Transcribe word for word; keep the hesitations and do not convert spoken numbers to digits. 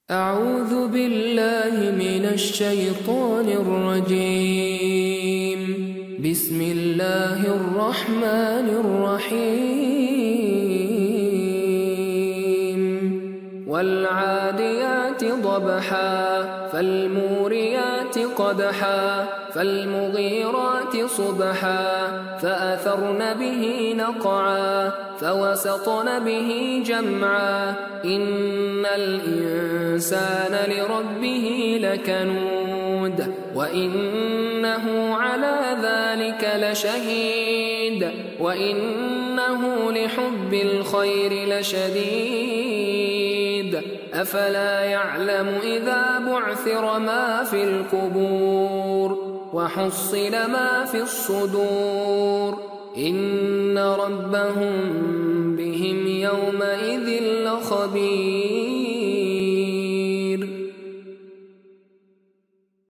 أعوذ بالله من الشيطان الرجيم. بسم الله الرحمن الرحيم. والعاديات ضبحا فالموريات قدحا فالمغيرات صبحا فأثرن به نقعا فوسطن به جمعا إن الإنسان لربه لكنود وإنه على ذلك لشهيد وإنه لحب الخير لشديد أفلا يعلم إذا بعثر ما في القبور وحصل ما في الصدور إن ربهم بهم يومئذ لخبير.